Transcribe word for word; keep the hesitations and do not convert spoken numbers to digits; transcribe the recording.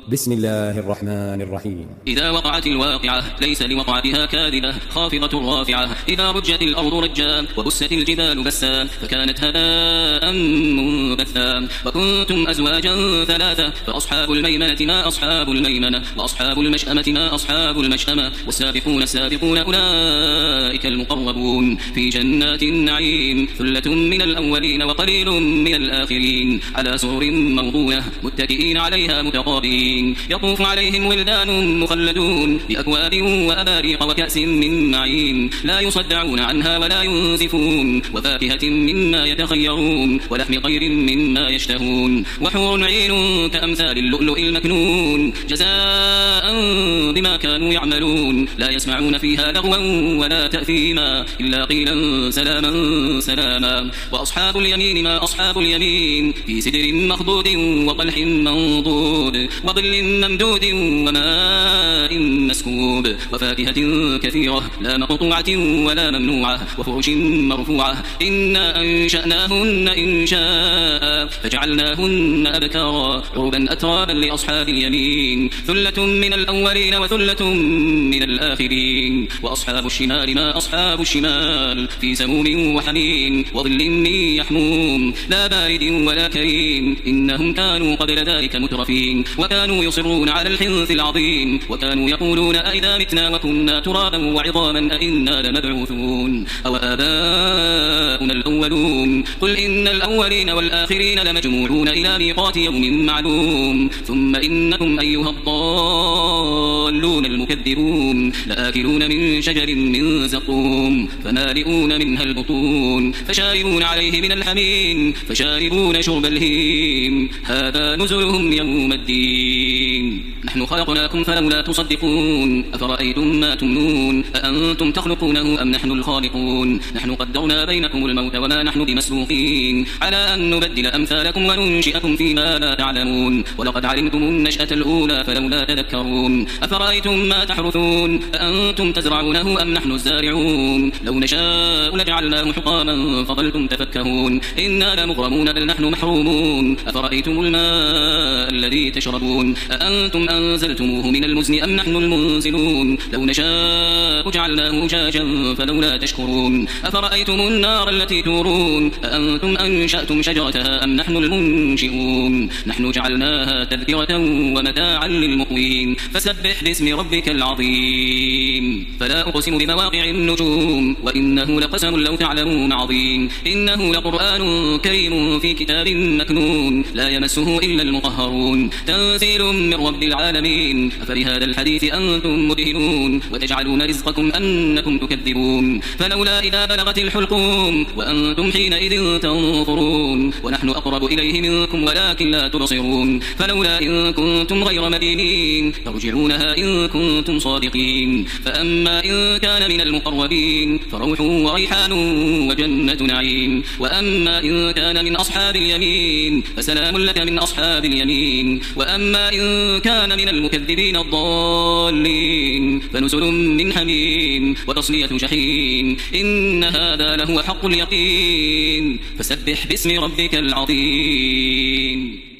بسم الله الرحمن الرحيم. إذا وقعت الواقعة ليس لوقعتها كاذبة خافضة رافعة. إذا رجت الأرض رجا وبست الجبال بسا فكانت هباء منبثا. وكنتم أزواجا ثلاثة فأصحاب الميمنة ما أصحاب الميمنة وأصحاب المشأمة ما أصحاب المشأمة. والسابقون السابقون أولئك المقربون في جنات النعيم. ثلة من الأولين وقليل من الآخرين على سرر موضونة متكئين عليها متقابلين. يطوف عليهم ولدان مخلدون بأكواب وأباريق وكأس من معين لا يصدعون عنها ولا ينزفون. وفاكهة مما يتخيرون ولحم طير مما يشتهون. وحور عين كأمثال اللؤلؤ المكنون جزاء بما كانوا يعملون. لا يسمعون فيها لغوا ولا تأثيما إلا قيلا سلاما سلاما. وأصحاب اليمين ما أصحاب اليمين في سدر مخضود وطلح منضود وظل ممدود وماء مسكوب. وفاكهة كثيرة لا مقطوعة ولا ممنوعة وفرش مرفوعة. إنا أنشأناهن إنشاء فجعلناهن أبكارا عربا أترابا لأصحاب اليمين. ثلة من الأولين وثلة من الآخرين. وأصحاب الشمال ما أصحاب الشمال في سموم وحميم وظل من يحموم لا بارد ولا كريم. إنهم كانوا قبل ذلك مترفين وكانوا يصرون على الحنث العظيم. وكانوا يقولون أئذا متنا وكنا ترابا وعظاما أئنا لمبعوثون أو آباؤنا الأولون. قل إن الأولين والآخرين لمجموعون إلى ميقات يوم معلوم. ثم إنكم أيها الضالون المكذبون لآكلون من شجر من زقوم فمالئون منها البطون فشاربون عليه من الحميم فشاربون شرب الهيم. هذا نزلهم يوم الدين. نحن خلقناكم فلولا تصدقون. أفرأيتم ما تمنون أأنتم تخلقونه أم نحن الخالقون. نحن قدرنا بينكم الموت وما نحن بمسبوقين على أن نبدل أمثالكم وننشئكم فيما لا تعلمون. ولقد علمتم النشأة الأولى فلولا تذكرون. أفرأيتم ما تحرثون أأنتم تزرعونه أم نحن الزارعون. لو نشاء لجعلناه حطاما فظلتم تفكهون. إنا لمغرمون بل نحن محرومون. أفرأيتم الماء الذي تشربون أأنتم أنزلتموه من المزن أم نحن المنزلون. لو نشاء جعلناه جاجا فلولا تشكرون. أفرأيتم النار التي تورون أأنتم أنشأتم شجرتها أم نحن المنشئون. نحن جعلناها تذكرة ومتاعا للمقوين. فسبح باسم ربك العظيم. فلا أقسم بمواقع النجوم وإنه لقسم لو تعلمون عظيم. إنه لقرآن كريم في كتاب مكنون لا يمسه إلا المطهرون. تنزيل من رب العالمين. أفبهذا الحديث أنتم مدهنون وتجعلون رزقكم أنكم تكذبون. فلولا إذا بلغت الحلقوم وأنتم حينئذ تنظرون. ونحن أقرب إليه منكم ولكن لا تبصرون. فلولا إن كنتم غير مدينين ترجعونها إن كنتم صادقين. فأما إن كان من المقربين فروح وريحان وجنة نعيم. وأما إن كان من أصحاب اليمين فسلام لك من أصحاب اليمين. وأما إن كان من المكذبين الضالين فنزل من حميم وتصلية جحيم. إن هذا لهو حق اليقين. فسبح باسم ربك العظيم.